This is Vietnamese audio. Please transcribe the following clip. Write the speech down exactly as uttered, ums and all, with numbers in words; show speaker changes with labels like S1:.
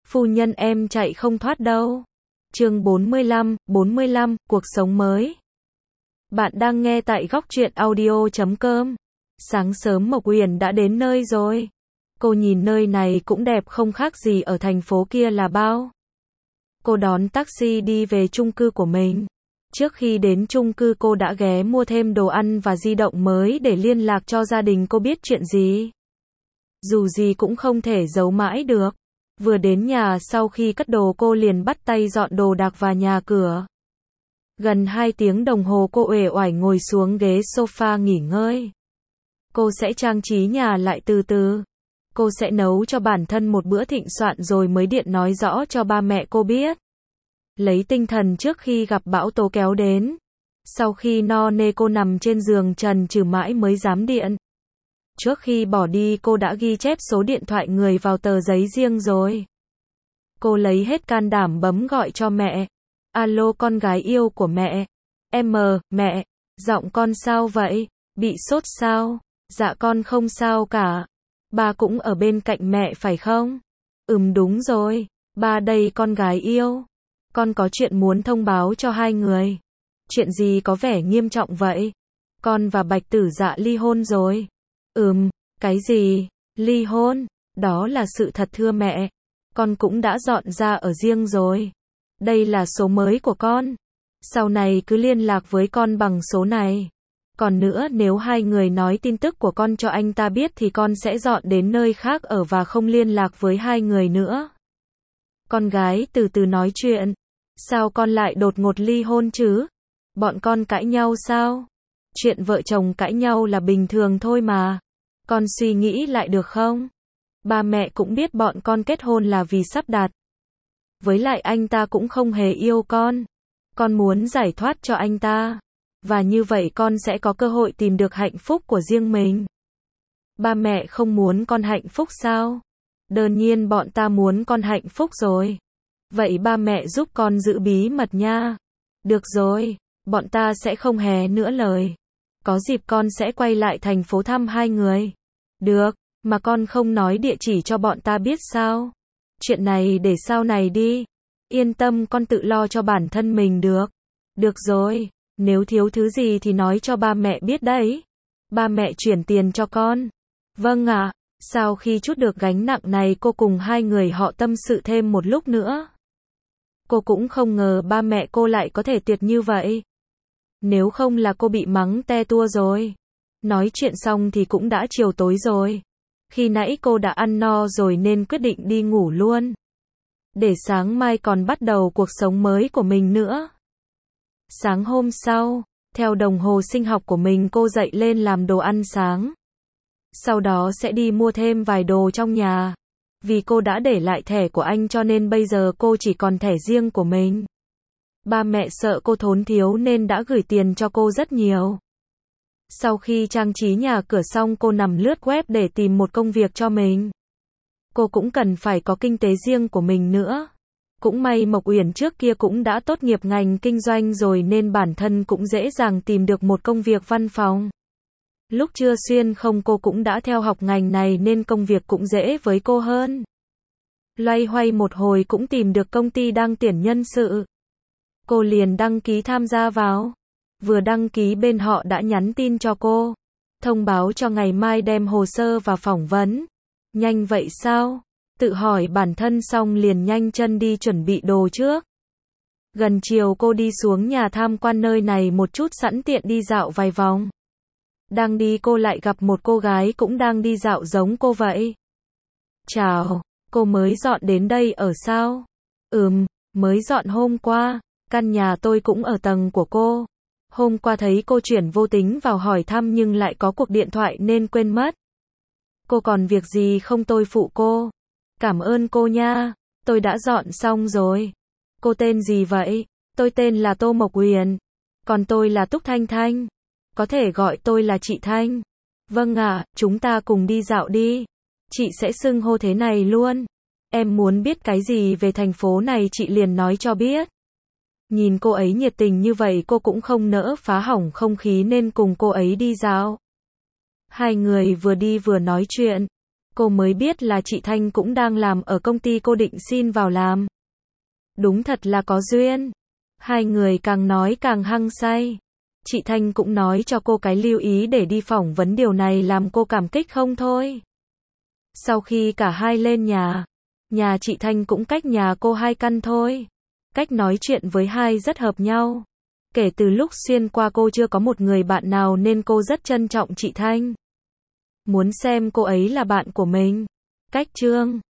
S1: Phu nhân em chạy không thoát đâu. Chương bốn mươi lăm, bốn mươi lăm, cuộc sống mới. Bạn đang nghe tại góc truyện audio chấm com. Sáng sớm Mộc Uyển đã đến nơi rồi. Cô nhìn nơi này cũng đẹp không khác gì ở thành phố kia là bao. Cô đón taxi đi về chung cư của mình. Trước khi đến chung cư cô đã ghé mua thêm đồ ăn và di động mới để liên lạc cho gia đình cô biết chuyện gì. Dù gì cũng không thể giấu mãi được. Vừa đến nhà sau khi cất đồ cô liền bắt tay dọn đồ đạc và nhà cửa. Gần hai tiếng đồng hồ cô uể oải ngồi xuống ghế sofa nghỉ ngơi. Cô sẽ trang trí nhà lại từ từ. Cô sẽ nấu cho bản thân một bữa thịnh soạn rồi mới điện nói rõ cho ba mẹ cô biết. Lấy tinh thần trước khi gặp bão tố kéo đến. Sau khi no nê cô nằm trên giường trần trừ mãi mới dám điện. Trước khi bỏ đi cô đã ghi chép số điện thoại người vào tờ giấy riêng rồi. Cô lấy hết can đảm bấm gọi cho mẹ. Alo con gái yêu của mẹ. Em, mẹ, giọng con sao vậy? Bị sốt sao? Dạ con không sao cả. Ba cũng ở bên cạnh mẹ phải không? Ừm đúng rồi, ba đây con gái yêu. Con có chuyện muốn thông báo cho hai người. Chuyện gì có vẻ nghiêm trọng vậy? Con và Bạch Tử Dạ ly hôn rồi. Ừm, cái gì? Ly hôn? Đó là sự thật thưa mẹ. Con cũng đã dọn ra ở riêng rồi. Đây là số mới của con. Sau này cứ liên lạc với con bằng số này. Còn nữa nếu hai người nói tin tức của con cho anh ta biết thì con sẽ dọn đến nơi khác ở và không liên lạc với hai người nữa. Con gái từ từ nói chuyện. Sao con lại đột ngột ly hôn chứ? Bọn con cãi nhau sao? Chuyện vợ chồng cãi nhau là bình thường thôi mà. Con suy nghĩ lại được không? Ba mẹ cũng biết bọn con kết hôn là vì sắp đặt. Với lại anh ta cũng không hề yêu con. Con muốn giải thoát cho anh ta. Và như vậy con sẽ có cơ hội tìm được hạnh phúc của riêng mình. Ba mẹ không muốn con hạnh phúc sao? Đương nhiên bọn ta muốn con hạnh phúc rồi. Vậy ba mẹ giúp con giữ bí mật nha. Được rồi, bọn ta sẽ không hé nữa lời. Có dịp con sẽ quay lại thành phố thăm hai người. Được, mà con không nói địa chỉ cho bọn ta biết sao? Chuyện này để sau này đi. Yên tâm con tự lo cho bản thân mình được. Được rồi, nếu thiếu thứ gì thì nói cho ba mẹ biết đấy. Ba mẹ chuyển tiền cho con. Vâng ạ. Sau khi trút được gánh nặng này cô cùng hai người họ tâm sự thêm một lúc nữa. Cô cũng không ngờ ba mẹ cô lại có thể tuyệt như vậy. Nếu không là cô bị mắng te tua rồi. Nói chuyện xong thì cũng đã chiều tối rồi. Khi nãy cô đã ăn no rồi nên quyết định đi ngủ luôn. Để sáng mai còn bắt đầu cuộc sống mới của mình nữa. Sáng hôm sau, theo đồng hồ sinh học của mình cô dậy lên làm đồ ăn sáng. Sau đó sẽ đi mua thêm vài đồ trong nhà. Vì cô đã để lại thẻ của anh cho nên bây giờ cô chỉ còn thẻ riêng của mình. Ba mẹ sợ cô thốn thiếu nên đã gửi tiền cho cô rất nhiều. Sau khi trang trí nhà cửa xong cô nằm lướt web để tìm một công việc cho mình. Cô cũng cần phải có kinh tế riêng của mình nữa. Cũng may Mộc Uyển trước kia cũng đã tốt nghiệp ngành kinh doanh rồi nên bản thân cũng dễ dàng tìm được một công việc văn phòng. Lúc chưa xuyên không cô cũng đã theo học ngành này nên công việc cũng dễ với cô hơn. Loay hoay một hồi cũng tìm được công ty đang tuyển nhân sự. Cô liền đăng ký tham gia vào. Vừa đăng ký bên họ đã nhắn tin cho cô. Thông báo cho ngày mai đem hồ sơ và phỏng vấn. Nhanh vậy sao? Tự hỏi bản thân xong liền nhanh chân đi chuẩn bị đồ trước. Gần chiều cô đi xuống nhà tham quan nơi này một chút sẵn tiện đi dạo vài vòng. Đang đi cô lại gặp một cô gái cũng đang đi dạo giống cô vậy. Chào, cô mới dọn đến đây ở sao? Ừm, mới dọn hôm qua. Căn nhà tôi cũng ở tầng của cô. Hôm qua thấy cô chuyển vô tính vào hỏi thăm nhưng lại có cuộc điện thoại nên quên mất. Cô còn việc gì không tôi phụ cô? Cảm ơn cô nha. Tôi đã dọn xong rồi. Cô tên gì vậy? Tôi tên là Tô Mộc Uyển. Còn tôi là Túc Thanh Thanh. Có thể gọi tôi là chị Thanh. Vâng ạ, chúng ta cùng đi dạo đi. Chị sẽ xưng hô thế này luôn. Em muốn biết cái gì về thành phố này chị liền nói cho biết. Nhìn cô ấy nhiệt tình như vậy cô cũng không nỡ phá hỏng không khí nên cùng cô ấy đi dạo. Hai người vừa đi vừa nói chuyện. cô mới biết là chị Thanh cũng đang làm ở công ty cô định xin vào làm. Đúng thật là có duyên. Hai người càng nói càng hăng say. Chị Thanh cũng nói cho cô cái lưu ý để đi phỏng vấn, điều này làm cô cảm kích không thôi. Sau khi cả hai lên nhà, nhà chị Thanh cũng cách nhà cô hai căn thôi. Cách nói chuyện với hai rất hợp nhau. Kể từ lúc xuyên qua cô chưa có một người bạn nào nên cô rất trân trọng chị Thanh. Muốn xem cô ấy là bạn của mình. Cách chương